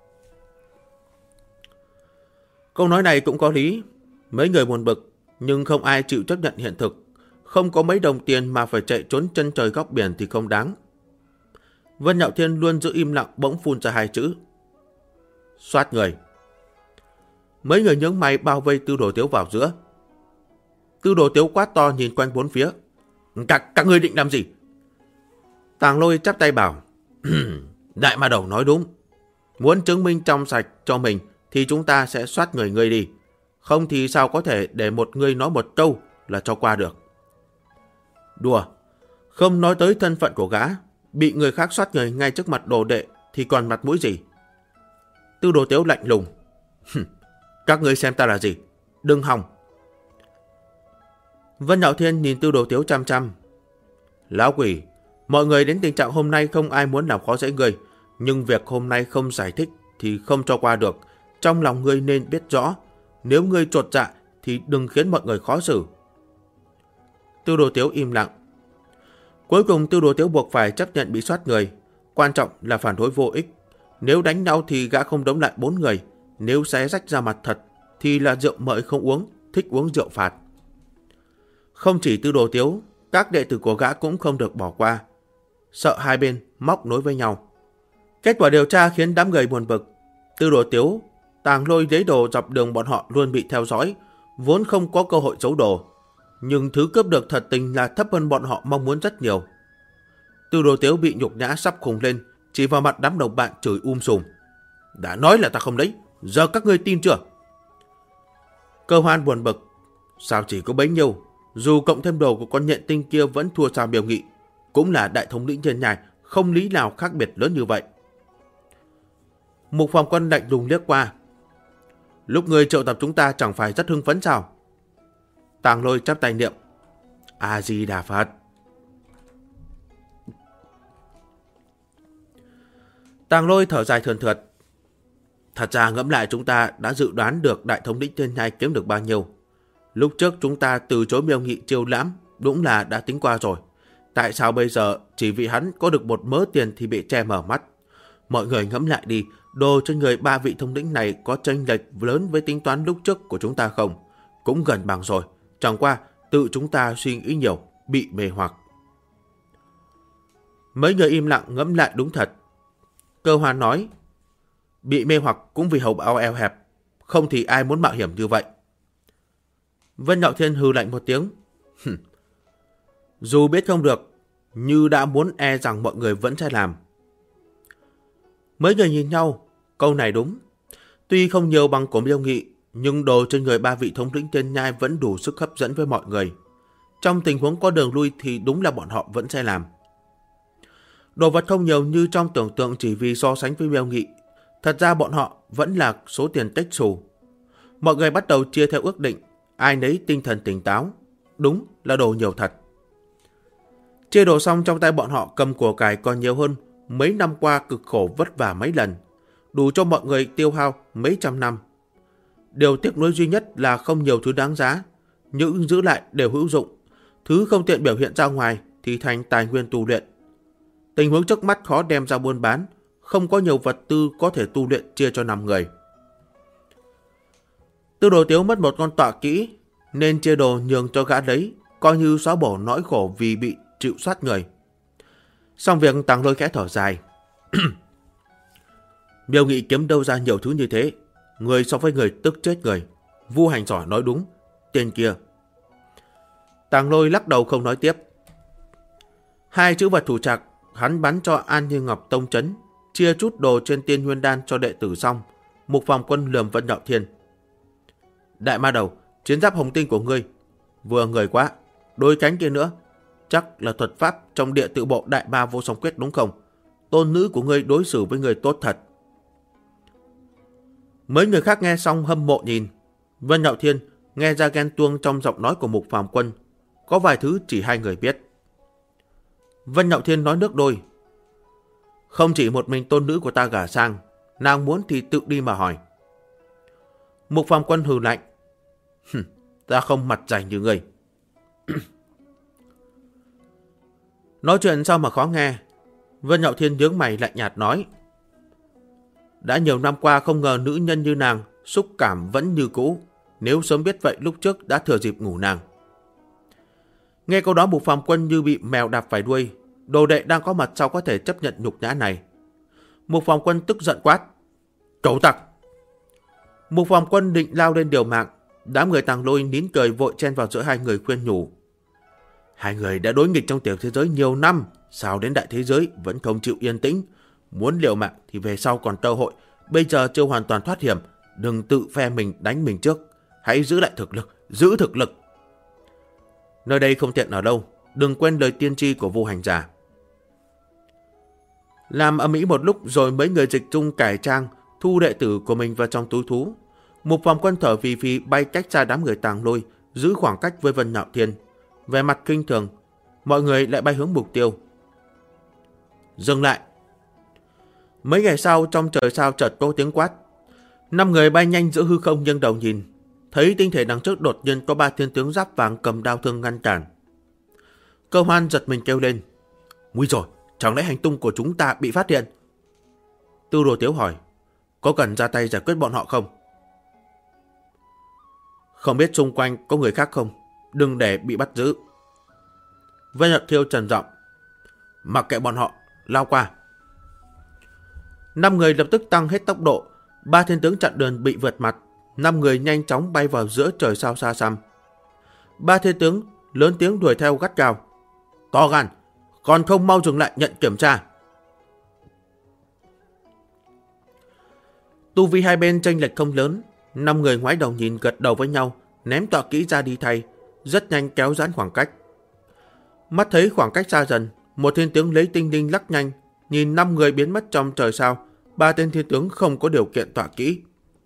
Câu nói này cũng có lý. Mấy người buồn bực, nhưng không ai chịu chấp nhận hiện thực. Không có mấy đồng tiền mà phải chạy trốn chân trời góc biển thì không đáng. Vân Nhạo Thiên luôn giữ im lặng, bỗng phun ra 2 chữ: Soát người. Mấy người nhướng mày bao vây Tư Đồ Tiếu vào giữa. Tư Đồ Tiếu quát to nhìn quanh bốn phía: Các ngươi định làm gì? Tàng Lôi chắp tay bảo: Đại Ma Đầu nói đúng. Muốn chứng minh trong sạch cho mình thì chúng ta sẽ soát người ngươi đi. Không thì sao có thể để một người nói một câu là cho qua được. Đùa, không nói tới thân phận của gã, bị người khác soát người ngay trước mặt đồ đệ thì còn mặt mũi gì? Tư Đồ Tiếu lạnh lùng: Các ngươi xem ta là gì? Đừng hòng. Vân Nhạo Thiên nhìn Tư Đồ Tiếu chăm chăm. Lão quỷ, mọi người đến tình trạng hôm nay không ai muốn làm khó dễ người, nhưng việc hôm nay không giải thích thì không cho qua được. Trong lòng ngươi nên biết rõ, nếu ngươi chột dạ thì đừng khiến mọi người khó xử. Tư Đồ Tiếu im lặng. Cuối cùng Tư Đồ Tiếu buộc phải chấp nhận bị soát người. Quan trọng là phản đối vô ích. Nếu đánh nhau thì gã không đống lại 4 người. Nếu xé rách ra mặt thật thì là rượu mời không uống, thích uống rượu phạt. Không chỉ Tư Đồ Tiếu, các đệ tử của gã cũng không được bỏ qua. Sợ hai bên móc nối với nhau. Kết quả điều tra khiến đám người buồn bực. Tư Đồ Tiếu, Tàng Lôi lấy đồ dọc đường bọn họ luôn bị theo dõi, vốn không có cơ hội giấu đồ. Nhưng thứ cướp được thật tình là thấp hơn bọn họ mong muốn rất nhiều. Tư Đồ Tiếu bị nhục nhã sắp khùng lên, chỉ vào mặt đám đồng bạn chửi sùm. Đã nói là ta không lấy, giờ các ngươi tin chưa? Cơ Hoan buồn bực. Sao chỉ có bấy nhiêu? Dù cộng thêm đồ của con nhện tinh kia vẫn thua xa Miêu Nghị. Cũng là đại thống lĩnh trên nhai, không lý nào khác biệt lớn như vậy. Mục Phàm Quân lạnh lùng liếc qua. Lúc người triệu tập chúng ta chẳng phải rất hưng phấn sao? Tàng Lôi chắp tay niệm: A Di Đà Phật. Tàng Lôi thở dài thườn thượt. Thật ra ngẫm lại chúng ta đã dự đoán được đại thống lĩnh trên nhai kiếm được bao nhiêu. Lúc trước chúng ta từ chối Miêu Nghị chiêu lãm, đúng là đã tính qua rồi. Tại sao bây giờ chỉ vì hắn có được một mớ tiền thì bị che mở mắt? Mọi người ngẫm lại đi, đồ trên người 3 vị thống lĩnh này có chênh lệch lớn với tính toán lúc trước của chúng ta không? Cũng gần bằng rồi, chẳng qua tự chúng ta suy nghĩ nhiều, bị mê hoặc. Mấy người im lặng ngẫm lại đúng thật. Cơ Hoan nói: Bị mê hoặc cũng vì hầu bao eo hẹp, không thì ai muốn mạo hiểm như vậy. Vân Nhạo Thiên hừ lạnh một tiếng. Dù biết không được, như đã muốn e rằng mọi người vẫn sẽ làm. Mấy người nhìn nhau, câu này đúng. Tuy không nhiều bằng của Miêu Nghị, nhưng đồ trên người 3 vị thống lĩnh trên nhai vẫn đủ sức hấp dẫn với mọi người. Trong tình huống có đường lui thì đúng là bọn họ vẫn sẽ làm. Đồ vật không nhiều như trong tưởng tượng chỉ vì so sánh với Miêu Nghị. Thật ra bọn họ vẫn là số tiền tích xù. Mọi người bắt đầu chia theo ước định, ai nấy tinh thần tỉnh táo. Đúng là đồ nhiều thật. Chia đồ xong trong tay bọn họ cầm của cải còn nhiều hơn mấy năm qua cực khổ vất vả mấy lần, đủ cho mọi người tiêu hao mấy trăm năm. Điều tiếc nuối duy nhất là không nhiều thứ đáng giá, những giữ lại đều hữu dụng, thứ không tiện biểu hiện ra ngoài thì thành tài nguyên tu luyện. Tình huống trước mắt khó đem ra buôn bán, không có nhiều vật tư có thể tu luyện chia cho 5 người. Tư Đồ Tiếu mất một con tọa kỹ nên chia đồ nhường cho gã lấy, coi như xóa bỏ nỗi khổ vì bị chịu soát người. Xong việc, Tàng Lôi khẽ thở dài. Miêu Nghị kiếm đâu ra nhiều thứ như thế? Người so với người tức chết người. Vu Hành Giỏi nói đúng. Tên kia. Tàng Lôi lắc đầu không nói tiếp. Hai chữ vật thủ trạc hắn bắn cho An Như Ngọc tông trấn, chia chút đồ trên Tiên Nguyên Đan cho đệ tử xong. Mục Phàm Quân lườm Vân Nhạo Thiên. Đại ma đầu, chiến giáp hồng tinh của ngươi vừa người quá. Đôi cánh kia nữa chắc là thuật pháp trong địa tự bộ Đại Ma Vô Song Quyết đúng không? Tôn nữ của ngươi đối xử với người tốt thật. Mấy người khác nghe xong hâm mộ nhìn. Vân Nhạo Thiên nghe ra ghen tuông trong giọng nói của Mục Phàm Quân. Có vài thứ chỉ hai người biết. Vân Nhạo Thiên nói nước đôi. Không chỉ một mình tôn nữ của ta gả sang, nàng muốn thì tự đi mà hỏi. Mục Phàm Quân hừ lạnh. Ta không mặt dày như ngươi. Nói chuyện sao mà khó nghe. Vân Nhạo Thiên nhướng mày lạnh nhạt nói. Đã nhiều năm qua không ngờ nữ nhân như nàng xúc cảm vẫn như cũ. Nếu sớm biết vậy lúc trước đã thừa dịp ngủ nàng. Nghe câu đó Mục Phàm Quân như bị mèo đạp phải đuôi. Đồ đệ đang có mặt sao có thể chấp nhận nhục nhã này. Mục Phàm Quân tức giận quát. Cẩu tặc! Mục Phàm Quân định lao lên điều mạng. Đám người Tàng Lôi nín cười vội chen vào giữa hai người khuyên nhủ. Hai người đã đối nghịch trong tiểu thế giới nhiều năm, sao đến đại thế giới vẫn không chịu yên tĩnh. Muốn liều mạng thì về sau còn cơ hội. Bây giờ chưa hoàn toàn thoát hiểm, đừng tự phe mình đánh mình trước. Hãy giữ lại thực lực, giữ thực lực. Nơi đây không tiện ở đâu, đừng quên lời tiên tri của Vu Hành Giả. Làm ầm ĩ một lúc rồi mấy người dịch dung cải trang, thu đệ tử của mình vào trong túi thú. Mục Phàm Quân thở phì phì bay cách xa đám người Tàng Lôi, giữ khoảng cách với Vân Nhạo Thiên. Về mặt kinh thường, mọi người lại bay hướng mục tiêu. Dừng lại. Mấy ngày sau trong trời sao chợt có tiếng quát. 5 người bay nhanh giữa hư không nghiêng đầu nhìn, thấy tinh thể đằng trước đột nhiên có 3 thiên tướng giáp vàng cầm đao thương ngăn cản. Cơ Hoan giật mình kêu lên. Nguy rồi, chẳng lẽ hành tung của chúng ta bị phát hiện? Tư Đồ Tiếu hỏi. Có cần ra tay giải quyết bọn họ không? Không biết xung quanh có người khác không? Đừng để bị bắt giữ. Vân Nhật Thiêu trần giọng. Mặc kệ bọn họ, lao qua. 5 người lập tức tăng hết tốc độ. 3 thiên tướng chặn đường bị vượt mặt. 5 người nhanh chóng bay vào giữa trời sao xa xăm. 3 thiên tướng lớn tiếng đuổi theo gắt gao. To gan, còn không mau dừng lại nhận kiểm tra. Tu vi hai bên chênh lệch không lớn. 5 người ngoái đầu nhìn gật đầu với nhau, ném tọa kỹ ra đi thay, rất nhanh kéo giãn khoảng cách. Mắt thấy khoảng cách xa dần, một thiên tướng lấy tinh linh lắc nhanh, nhìn 5 người biến mất trong trời sao. 3 tên thiên tướng không có điều kiện tọa kỹ.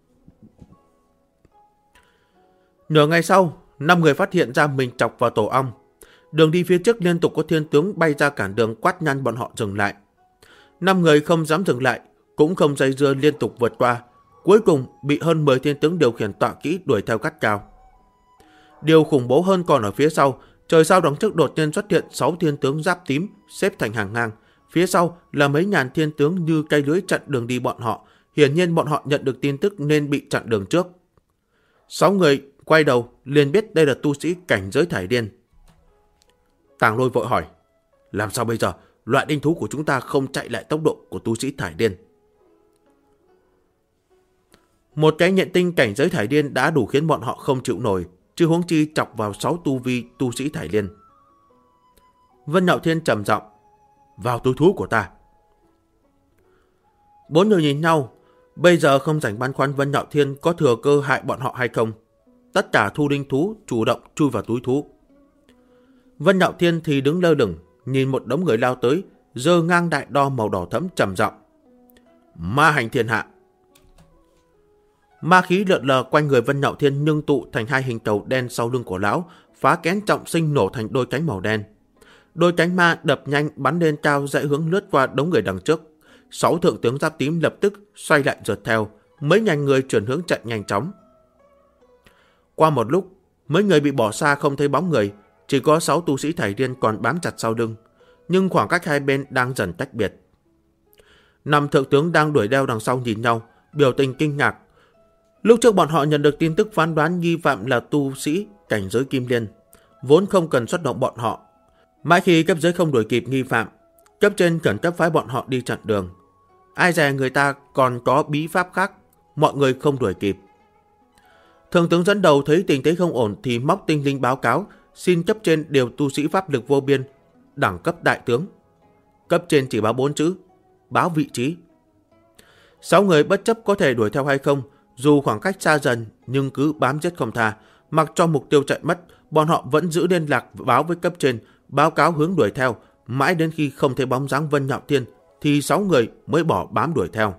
Nửa ngày sau, 5 người phát hiện ra mình chọc vào tổ ong. Đường đi phía trước liên tục có thiên tướng bay ra cản đường quát nhăn bọn họ dừng lại. 5 người không dám dừng lại, cũng không dây dưa liên tục vượt qua. Cuối cùng bị hơn 10 thiên tướng điều khiển tọa kỹ đuổi theo gắt gao. Điều khủng bố hơn còn ở phía sau, trời sao đằng trước đột nhiên xuất hiện 6 thiên tướng giáp tím xếp thành hàng ngang. Phía sau là mấy ngàn thiên tướng như cây lưới chặn đường đi bọn họ. Hiển nhiên bọn họ nhận được tin tức nên bị chặn đường trước. 6 người quay đầu liền biết đây là tu sĩ cảnh giới thải điên. Tàng Lôi vội hỏi. Làm sao bây giờ? Loại đinh thú của chúng ta không chạy lại tốc độ của tu sĩ thải điên. Một cái nhện tinh cảnh giới thải điên đã đủ khiến bọn họ không chịu nổi, chứ huống chi chọc vào 6 tu vi tu sĩ thải điên. Vân Nhạo Thiên trầm giọng. Vào túi thú của ta. 4 người nhìn nhau. Bây giờ không rảnh băn khoăn Vân Nhạo Thiên có thừa cơ hại bọn họ hay không. Tất cả thu đinh thú chủ động chui vào túi thú. Vân Nhạo Thiên thì đứng lơ lửng, nhìn một đống người lao tới, giơ ngang đại đo màu đỏ thẫm trầm giọng. Ma hành thiên hạ. Ma khí lượn lờ quanh người Vân Nhạo Thiên ngưng tụ thành 2 hình cầu đen sau lưng của lão, phá kén trọng sinh nổ thành đôi cánh màu đen. Đôi cánh ma đập nhanh bắn lên cao dãy hướng lướt qua đống người đằng trước. 6 thượng tướng giáp tím lập tức xoay lại rượt theo, mấy ngàn người chuyển hướng chạy nhanh chóng. Qua một lúc, mấy người bị bỏ xa không thấy bóng người, chỉ có 6 tu sĩ thải điên còn bám chặt sau lưng, nhưng khoảng cách hai bên đang dần tách biệt. 5 thượng tướng đang đuổi đeo đằng sau nhìn nhau, biểu tình kinh ngạc. Lúc trước bọn họ nhận được tin tức phán đoán nghi phạm là tu sĩ cảnh giới kim liên, vốn không cần xuất động bọn họ. Mãi khi cấp dưới không đuổi kịp nghi phạm, cấp trên khẩn cấp phái bọn họ đi chặn đường. Ai dè người ta còn có bí pháp khác, mọi người không đuổi kịp. Thượng tướng dẫn đầu thấy tình thế không ổn thì móc tinh linh báo cáo, xin cấp trên điều tu sĩ pháp lực vô biên, đẳng cấp đại tướng. Cấp trên chỉ báo 4 chữ, báo vị trí. 6 người bất chấp có thể đuổi theo hay không, dù khoảng cách xa dần nhưng cứ bám giết không tha, mặc cho mục tiêu chạy mất, bọn họ vẫn giữ liên lạc báo với cấp trên, báo cáo hướng đuổi theo, mãi đến khi không thấy bóng dáng Vân Nhạo Thiên thì 6 người mới bỏ bám đuổi theo.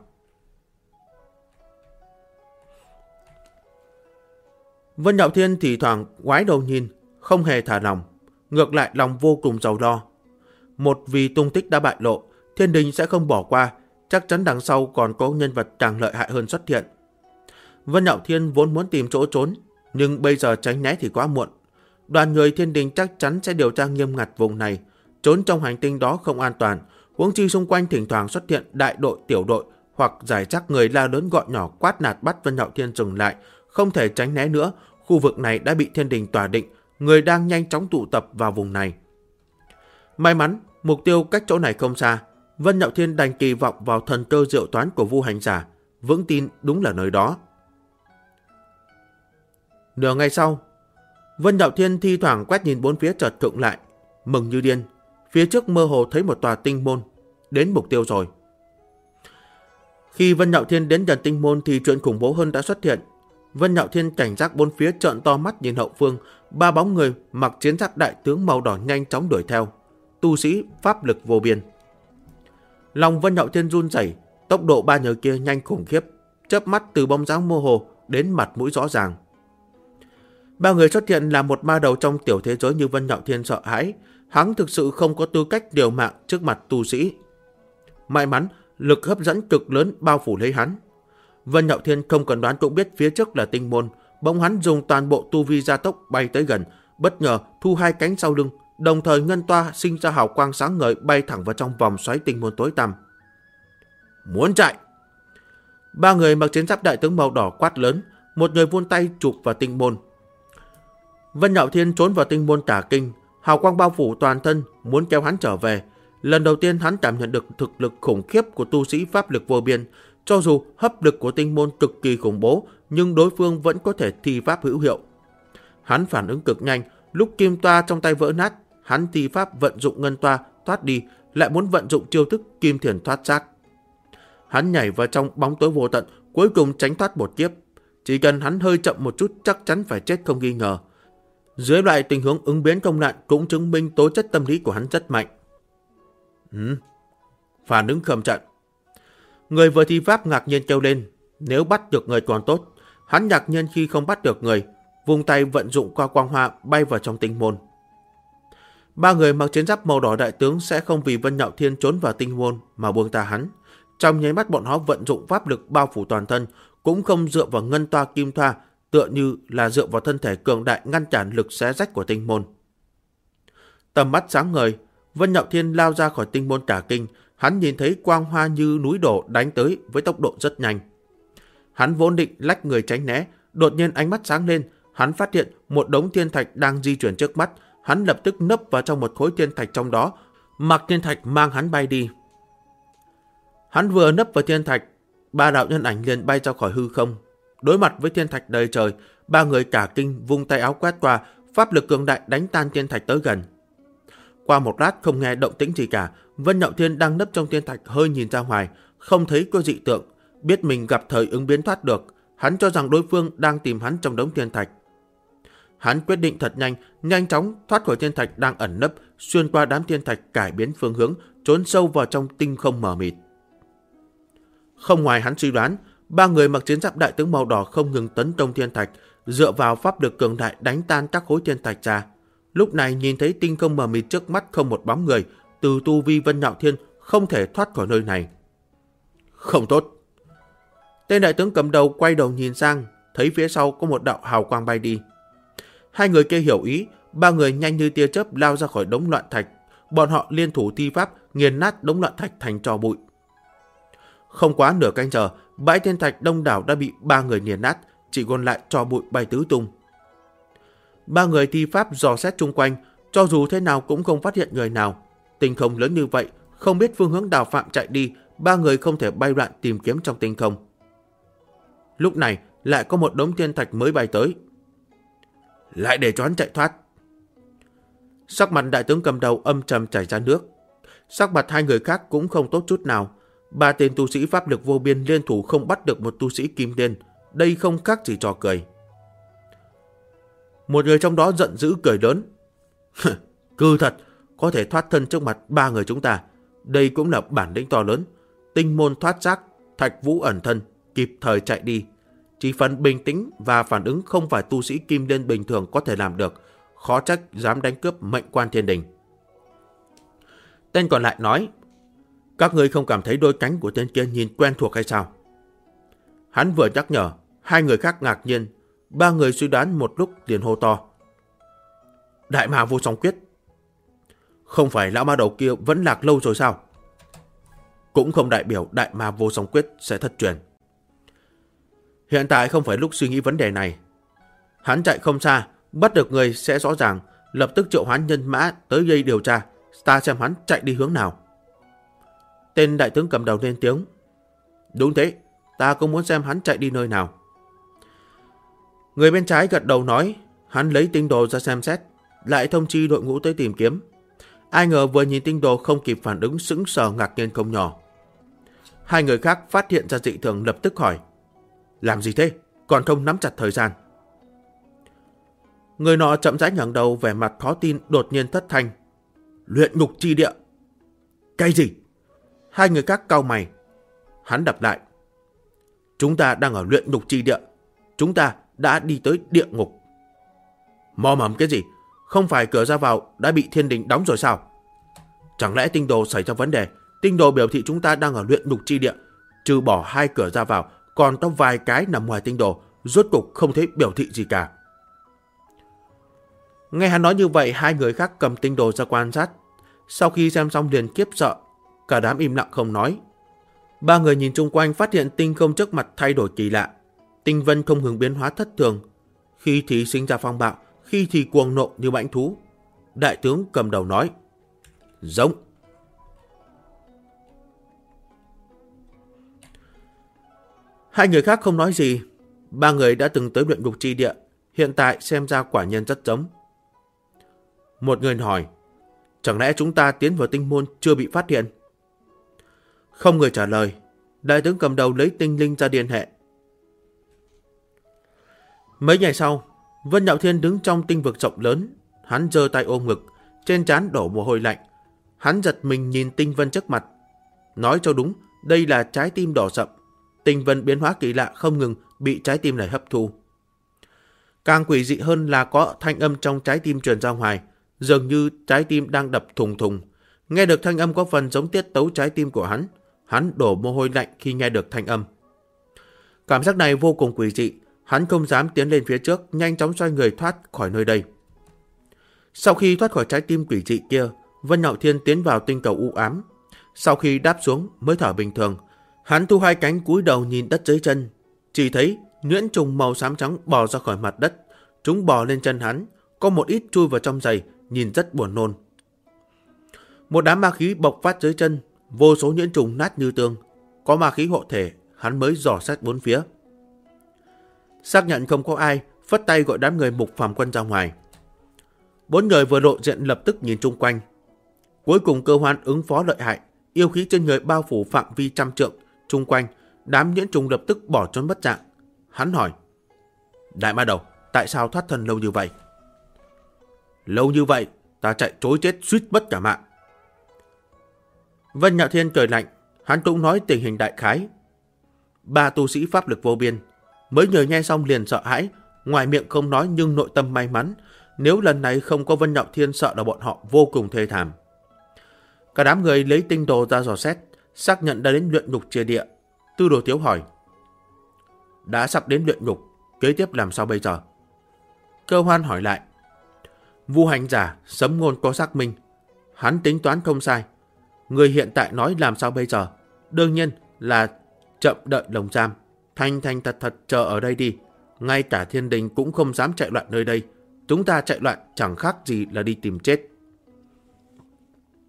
Vân Nhạo Thiên thì thoảng ngoái đầu nhìn, không hề thả lòng, ngược lại lòng vô cùng giàu lo. Một vì tung tích đã bại lộ, Thiên Đình sẽ không bỏ qua, chắc chắn đằng sau còn có nhân vật càng lợi hại hơn xuất hiện. Vân Nhạo Thiên vốn muốn tìm chỗ trốn, nhưng bây giờ tránh né thì quá muộn. Đoàn người Thiên Đình chắc chắn sẽ điều tra nghiêm ngặt vùng này, trốn trong hành tinh đó không an toàn, huống chi xung quanh thỉnh thoảng xuất hiện đại đội tiểu đội hoặc giải rác người la lớn gọi nhỏ quát nạt bắt Vân Nhạo Thiên dừng lại, không thể tránh né nữa. Khu vực này đã bị Thiên Đình tỏa định, người đang nhanh chóng tụ tập vào vùng này. May mắn, mục tiêu cách chỗ này không xa, Vân Nhạo Thiên đành kỳ vọng vào thần cơ diệu toán của Vu Hành Giả, vững tin đúng là nơi đó. Nửa ngày sau, Vân Nhạo Thiên thi thoảng quét nhìn bốn phía chợt khựng lại, mừng như điên. Phía trước mơ hồ thấy một tòa tinh môn, đến mục tiêu rồi. Khi Vân Nhạo Thiên đến gần tinh môn thì chuyện khủng bố hơn đã xuất hiện. Vân Nhạo Thiên cảnh giác bốn phía, trợn to mắt nhìn hậu phương, 3 bóng người mặc chiến giáp đại tướng màu đỏ nhanh chóng đuổi theo, tu sĩ pháp lực vô biên. Lòng Vân Nhạo Thiên run rẩy, tốc độ 3 người kia nhanh khủng khiếp, chớp mắt từ bóng dáng mơ hồ đến mặt mũi rõ ràng. 3 người xuất hiện là một ma đầu trong tiểu thế giới như Vân Nhạo Thiên sợ hãi, hắn thực sự không có tư cách liều mạng trước mặt tu sĩ. May mắn, lực hấp dẫn cực lớn bao phủ lấy hắn. Vân Nhạo Thiên không cần đoán cũng biết phía trước là tinh môn, bỗng hắn dùng toàn bộ tu vi gia tốc bay tới gần, bất ngờ thu 2 cánh sau lưng, đồng thời ngân toa sinh ra hào quang sáng ngời bay thẳng vào trong vòng xoáy tinh môn tối tăm. Muốn chạy! 3 người mặc chiến giáp đại tướng màu đỏ quát lớn, một người vươn tay chụp vào tinh môn. Vân Nhạo Thiên trốn vào tinh môn cả kinh, hào quang bao phủ toàn thân, muốn kéo hắn trở về. Lần đầu tiên hắn cảm nhận được thực lực khủng khiếp của tu sĩ pháp lực vô biên. Cho dù hấp lực của tinh môn cực kỳ khủng bố, nhưng đối phương vẫn có thể thi pháp hữu hiệu. Hắn phản ứng cực nhanh, lúc kim toa trong tay vỡ nát, hắn thi pháp vận dụng ngân toa thoát đi, lại muốn vận dụng chiêu thức kim thiền thoát xác. Hắn nhảy vào trong bóng tối vô tận, cuối cùng tránh thoát một kiếp. Chỉ cần hắn hơi chậm một chút chắc chắn phải chết không nghi ngờ. Dưới loại tình huống ứng biến công nạn cũng chứng minh tố chất tâm lý của hắn rất mạnh. Phản ứng khẩm trận. Người vừa thi pháp ngạc nhiên kêu lên, nếu bắt được người còn tốt. Hắn ngạc nhiên khi không bắt được người, vùng tay vận dụng qua quang hoa bay vào trong tinh môn. 3 người mặc chiến giáp màu đỏ đại tướng sẽ không vì Vân Nhạo Thiên trốn vào tinh môn mà buông tha hắn. Trong nháy mắt bọn họ vận dụng pháp lực bao phủ toàn thân, cũng không dựa vào ngân toa kim thoa, tựa như là dựa vào thân thể cường đại ngăn cản lực xé rách của tinh môn. Tầm mắt sáng ngời, Vân Nhạo Thiên lao ra khỏi tinh môn cả kinh, hắn nhìn thấy quang hoa như núi đổ đánh tới với tốc độ rất nhanh. Hắn vốn định lách người tránh né, đột nhiên ánh mắt sáng lên, hắn phát hiện một đống thiên thạch đang di chuyển trước mắt, hắn lập tức nấp vào trong một khối thiên thạch trong đó, mặc thiên thạch mang hắn bay đi. Hắn vừa nấp vào thiên thạch, 3 đạo nhân ảnh liền bay ra khỏi hư không. Đối mặt với thiên thạch đầy trời, 3 người cả kinh vung tay áo quét qua, pháp lực cường đại đánh tan thiên thạch tới gần. Qua một lát không nghe động tĩnh gì cả, Vân Nhạo Thiên đang nấp trong thiên thạch hơi nhìn ra ngoài, không thấy có dị tượng, biết mình gặp thời ứng biến thoát được, hắn cho rằng đối phương đang tìm hắn trong đống thiên thạch. Hắn quyết định thật nhanh, nhanh chóng thoát khỏi thiên thạch đang ẩn nấp, xuyên qua đám thiên thạch cải biến phương hướng, trốn sâu vào trong tinh không mờ mịt. Không ngoài hắn suy đoán, 3 người mặc chiến giáp đại tướng màu đỏ không ngừng tấn công thiên thạch, dựa vào pháp lực cường đại đánh tan các khối thiên thạch ra. Lúc này nhìn thấy tinh không mờ mịt trước mắt không một bóng người, từ tu vi Vân Nhạo Thiên không thể thoát khỏi nơi này. Không tốt. Tên đại tướng cầm đầu quay đầu nhìn sang, thấy phía sau có một đạo hào quang bay đi. 2 người kia hiểu ý, 3 người nhanh như tia chớp lao ra khỏi đống loạn thạch. Bọn họ liên thủ thi pháp nghiền nát đống loạn thạch thành tro bụi. Không quá nửa canh giờ, bãi thiên thạch đông đảo đã bị 3 người nghiền nát, chỉ còn lại tro bụi bay tứ tung. 3 người thi pháp dò xét chung quanh, cho dù thế nào cũng không phát hiện người nào. Tinh không lớn như vậy, không biết phương hướng Đào Phạm chạy đi, 3 người không thể bay loạn tìm kiếm trong tinh không. Lúc này lại có một đống thiên thạch mới bay tới. Lại để cho hắn chạy thoát. Sắc mặt đại tướng cầm đầu âm trầm chảy ra nước. Sắc mặt hai người khác cũng không tốt chút nào. Ba tên tu sĩ pháp lực vô biên liên thủ không bắt được một tu sĩ kim đen. Đây không khác gì trò cười. Một người trong đó giận dữ cười lớn. Cư thật, có thể thoát thân trước mặt ba người chúng ta. Đây cũng là bản lĩnh to lớn. Tinh môn thoát xác, Thạch Vũ ẩn thân, kịp thời chạy đi. Chỉ phần bình tĩnh và phản ứng không phải tu sĩ kim đen bình thường có thể làm được. Khó trách dám đánh cướp mệnh quan thiên đình. Tên còn lại nói, các người không cảm thấy đôi cánh của tên kia nhìn quen thuộc hay sao? Hắn vừa nhắc nhở, hai người khác ngạc nhiên. Ba người suy đoán một lúc liền hô to. Đại ma vô song quyết. Không phải lão ma đầu kia vẫn lạc lâu rồi sao? Cũng không đại biểu đại ma vô song quyết sẽ thất truyền. Hiện tại không phải lúc suy nghĩ vấn đề này. Hắn chạy không xa, bắt được người sẽ rõ ràng, lập tức triệu hoán nhân mã tới đây điều tra, ta xem hắn chạy đi hướng nào. Tên đại tướng cầm đầu lên tiếng. Đúng thế, ta cũng muốn xem hắn chạy đi nơi nào. Người bên trái gật đầu nói, hắn lấy tinh đồ ra xem xét, lại thông chi đội ngũ tới tìm kiếm. Ai ngờ vừa nhìn tinh đồ không kịp phản ứng, sững sờ ngạc nhiên không nhỏ. Hai người khác phát hiện ra dị thường lập tức hỏi, làm gì thế, còn không nắm chặt thời gian. Người nọ chậm rãi ngẩng đầu, vẻ mặt khó tin, đột nhiên thất thanh. Luyện ngục chi địa. Cái gì? Hai người khác cau mày. Hắn đập lại. Chúng ta đang ở luyện ngục chi địa. Chúng ta đã đi tới địa ngục. Mò mẫm cái gì? Không phải cửa ra vào đã bị thiên đình đóng rồi sao? Chẳng lẽ tinh đồ xảy ra vấn đề? Tinh đồ biểu thị chúng ta đang ở luyện ngục chi địa. Trừ bỏ hai cửa ra vào, còn có vài cái nằm ngoài tinh đồ, rốt cuộc không thấy biểu thị gì cả. Nghe hắn nói như vậy, hai người khác cầm tinh đồ ra quan sát. Sau khi xem xong liền khiếp sợ, cả đám im lặng không nói. Ba người nhìn chung quanh phát hiện tinh không trước mặt thay đổi kỳ lạ. Tinh vân không ngừng biến hóa thất thường. Khi thì sinh ra phong bạo, khi thì cuồng nộ như mãnh thú. Đại tướng cầm đầu nói, giống. Hai người khác không nói gì. Ba người đã từng tới luyện ngục chi địa, hiện tại xem ra quả nhân rất giống. Một người hỏi, chẳng lẽ chúng ta tiến vào tinh môn chưa bị phát hiện? Không người trả lời. Đại tướng cầm đầu lấy tinh linh ra liên hệ. Mấy ngày sau, Vân Nhạo Thiên đứng trong tinh vực rộng lớn. Hắn giơ tay ôm ngực, trên trán đổ mồ hôi lạnh. Hắn giật mình nhìn tinh vân trước mặt. Nói cho đúng, đây là trái tim đỏ sậm. Tinh vân biến hóa kỳ lạ không ngừng bị trái tim này hấp thu. Càng quỷ dị hơn là có thanh âm trong trái tim truyền ra ngoài, dường như trái tim đang đập thùng thùng. Nghe được thanh âm có phần giống tiết tấu trái tim của hắn. Hắn đổ mồ hôi lạnh khi nghe được thanh âm. Cảm giác này vô cùng quỷ dị. Hắn không dám tiến lên phía trước, nhanh chóng xoay người thoát khỏi nơi đây. Sau khi thoát khỏi trái tim quỷ dị kia, Vân Nhạo Thiên tiến vào tinh cầu u ám. Sau khi đáp xuống mới thở bình thường. Hắn thu hai cánh cúi đầu nhìn đất dưới chân. Chỉ thấy nhuyễn trùng màu xám trắng bò ra khỏi mặt đất. Chúng bò lên chân hắn, có một ít chui vào trong giày, nhìn rất buồn nôn. Một đám ma khí bộc phát dưới chân, vô số nhuyễn trùng nát như tương. Có ma khí hộ thể, hắn mới dò xét bốn phía. Xác nhận không có ai, phất tay gọi đám người Mục Phàm Quân ra ngoài. Bốn người vừa lộ diện lập tức nhìn chung quanh. Cuối cùng Cơ Hoan ứng phó lợi hại, yêu khí trên người bao phủ phạm vi trăm trượng. Chung quanh, đám nhuyễn trùng lập tức bỏ trốn mất dạng. Hắn hỏi, Đại Ma Đầu, tại sao thoát thân lâu như vậy? Lâu như vậy, ta chạy trối chết suýt mất cả mạng. Vân Nhạo Thiên cười lạnh, hắn cũng nói tình hình đại khái. Ba tu sĩ pháp lực vô biên, mới nhờ nghe xong liền sợ hãi, ngoài miệng không nói nhưng nội tâm may mắn. Nếu lần này không có Vân Nhạo Thiên sợ là bọn họ vô cùng thê thảm. Cả đám người lấy tinh đồ ra dò xét, xác nhận đã đến luyện ngục chia địa. Tư Đồ Tiếu hỏi, đã sắp đến luyện ngục, kế tiếp làm sao bây giờ? Cơ Hoan hỏi lại, Vu hành giả sấm ngôn có xác minh, hắn tính toán không sai. Người hiện tại nói làm sao bây giờ? Đương nhiên là chậm đợi lồng giam, thành thành thật thật chờ ở đây đi. Ngay cả thiên đình cũng không dám chạy loạn nơi đây. Chúng ta chạy loạn chẳng khác gì là đi tìm chết.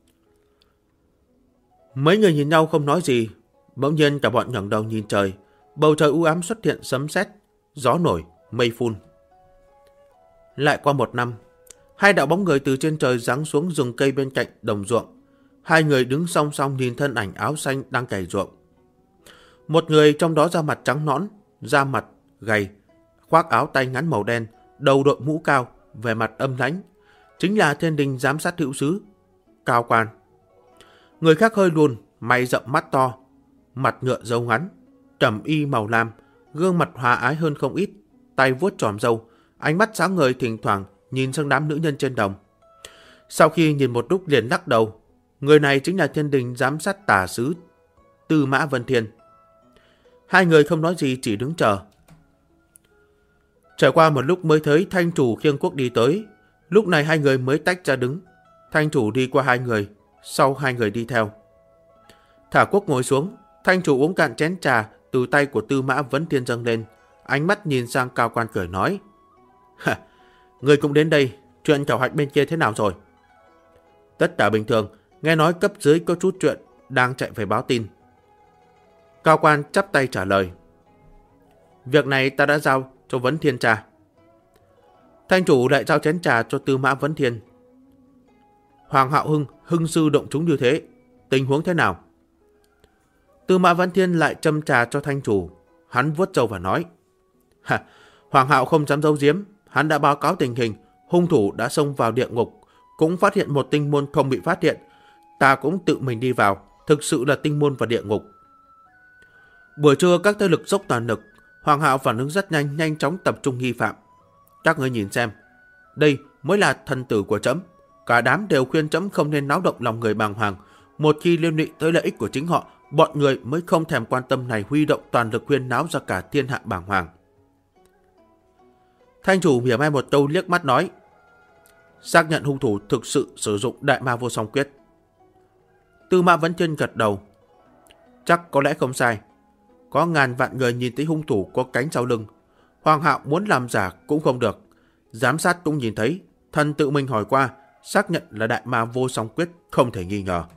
Mấy người nhìn nhau không nói gì. Bỗng nhiên cả bọn ngẩng đầu nhìn trời. Bầu trời u ám xuất hiện sấm sét, gió nổi, mây phun. Lại qua một năm, hai đạo bóng người từ trên trời giáng xuống rừng cây bên cạnh đồng ruộng. Hai người đứng song song nhìn thân ảnh áo xanh đang cày ruộng. Một người trong đó da mặt trắng nõn, da mặt gầy, khoác áo tay ngắn màu đen, đầu đội mũ cao, vẻ mặt âm lãnh, chính là Thiên Đình giám sát hữu sứ Cao Quan. Người khác hơi lùn, mày rậm mắt to, mặt ngựa râu ngắn, trầm y màu lam, gương mặt hòa ái hơn không ít, tay vuốt chòm râu, ánh mắt sáng ngời thỉnh thoảng nhìn sang đám nữ nhân trên đồng. Sau khi nhìn một lúc liền lắc đầu, người này chính là Thiên Đình giám sát tả sứ Tư Mã Vân Thiên. Hai người không nói gì, chỉ đứng chờ. Trải qua một lúc mới thấy Thanh chủ khiêng quốc đi tới. Lúc này hai người mới tách ra đứng. Thanh chủ đi qua hai người, sau hai người đi theo. Thả quốc ngồi xuống, Thanh chủ uống cạn chén trà từ tay của Tư Mã Vân Thiên dâng lên, ánh mắt nhìn sang Cao Quan cười nói: Người cũng đến đây, chuyện khảo hạch bên kia thế nào rồi? Tất cả bình thường, nghe nói cấp dưới có chút chuyện, đang chạy về báo tin. Cao Quan chắp tay trả lời: Việc này ta đã giao cho Vấn Thiên tra. Thanh chủ lại giao chén trà cho Tư Mã Vấn Thiên. Hoàng Hạo Hưng, Hưng sư động chúng như thế, tình huống thế nào? Tư Mã Vấn Thiên lại châm trà cho Thanh chủ. Hắn vuốt râu và nói: Hoàng Hạo không dám giấu giếm, hắn đã báo cáo tình hình, hung thủ đã xông vào địa ngục, cũng phát hiện một tinh môn không bị phát hiện. Ta cũng tự mình đi vào, thực sự là tinh môn và địa ngục. Buổi trưa các thế lực dốc toàn lực, Hoàng Hạo phản ứng rất nhanh, nhanh chóng tập trung nghi phạm. Các ngươi nhìn xem, đây mới là thần tử của trẫm. Cả đám đều khuyên trẫm không nên náo động lòng người bàng hoàng. Một khi liên lụy tới lợi ích của chính họ, bọn người mới không thèm quan tâm này, huy động toàn lực khuyên náo ra cả thiên hạ bàng hoàng. Thanh chủ mỉa mai một câu, liếc mắt nói: Xác nhận hung thủ thực sự sử dụng đại ma vô song quyết. Tư Mã Vấn Thiên gật đầu: Chắc có lẽ không sai. Có ngàn vạn người nhìn thấy hung thủ có cánh sau lưng. Hoàng Hạo muốn làm giả cũng không được. Giám sát cũng nhìn thấy, thần tự mình hỏi qua, xác nhận là đại ma vô song quyết, không thể nghi ngờ.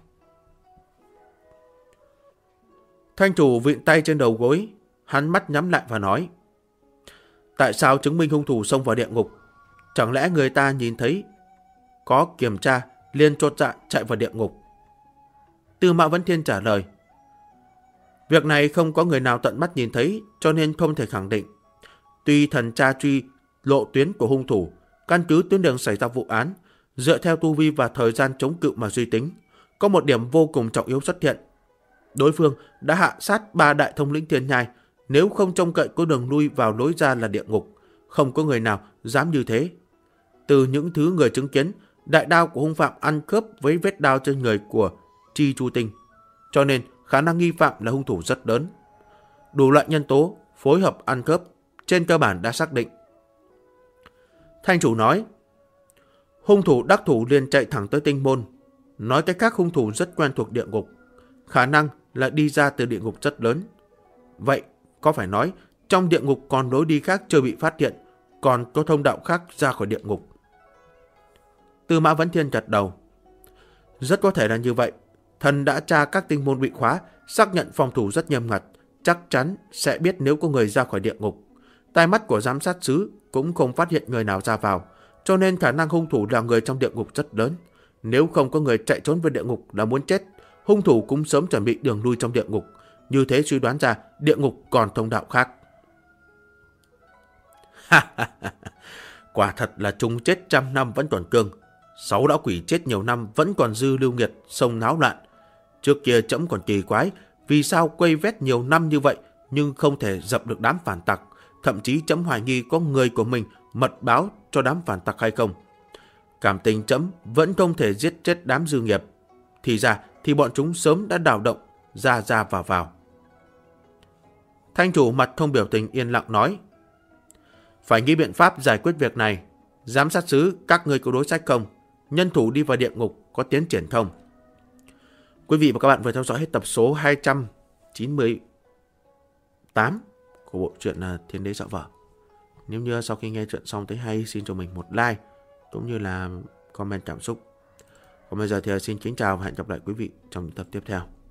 Thanh chủ vịn tay trên đầu gối, hắn mắt nhắm lại và nói: Tại sao chứng minh hung thủ xông vào địa ngục? Chẳng lẽ người ta nhìn thấy có kiểm tra liền chột dạ chạy vào địa ngục? Tư Mã Vấn Thiên trả lời: Việc này không có người nào tận mắt nhìn thấy, cho nên không thể khẳng định. Tuy thần tra truy lộ tuyến của hung thủ, căn cứ tuyến đường xảy ra vụ án, dựa theo tu vi và thời gian chống cự mà suy tính, có một điểm vô cùng trọng yếu xuất hiện. Đối phương đã hạ sát 3 đại thông lĩnh thiên nhai, nếu không trông cậy có đường lui vào lối ra là địa ngục, không có người nào dám như thế. Từ những thứ người chứng kiến, đại đao của hung phạm ăn khớp với vết đao trên người của Chi Chu Tinh, cho nên khả năng nghi phạm là hung thủ rất lớn. Đủ loại nhân tố phối hợp ăn khớp, trên cơ bản đã xác định. Thanh chủ nói: Hung thủ đắc thủ liền chạy thẳng tới tinh môn. Nói cách khác, hung thủ rất quen thuộc địa ngục, khả năng là đi ra từ địa ngục rất lớn. Vậy có phải nói trong địa ngục còn lối đi khác chưa bị phát hiện, còn có thông đạo khác ra khỏi địa ngục? Tư Mã Vấn Thiên gật đầu: Rất có thể là như vậy. Thần đã tra các tinh môn bị khóa, xác nhận phòng thủ rất nghiêm ngặt, chắc chắn sẽ biết nếu có người ra khỏi địa ngục. Tai mắt của giám sát sứ cũng không phát hiện người nào ra vào, cho nên khả năng hung thủ là người trong địa ngục rất lớn. Nếu không có người chạy trốn về địa ngục là muốn chết, hung thủ cũng sớm chuẩn bị đường lui trong địa ngục. Như thế suy đoán ra địa ngục còn thông đạo khác. Quả thật là chúng chết 100 năm vẫn còn cương. 6 lão quỷ chết nhiều năm vẫn còn dư lưu nghiệt, sông náo loạn. Trước kia trẫm còn kỳ quái, vì sao quây vét nhiều năm như vậy nhưng không thể dập được đám phản tặc. Thậm chí trẫm hoài nghi có người của mình mật báo cho đám phản tặc hay không. Cảm tình trẫm vẫn không thể giết chết đám dư nghiệp. Thì ra thì bọn chúng sớm đã đảo động, ra vào. Thanh chủ mặt không biểu tình yên lặng nói: Phải nghĩ biện pháp giải quyết việc này. Giám sát sứ, các ngươi có đối sách không? Nhân thủ đi vào địa ngục có tiến triển không? Quý vị và các bạn vừa theo dõi hết tập số 298 của bộ truyện Thiên Đế Dạo Vở. Nếu như sau khi nghe chuyện xong thấy hay, xin cho mình một like cũng như là comment cảm xúc. Còn bây giờ thì xin kính chào và hẹn gặp lại quý vị trong những tập tiếp theo.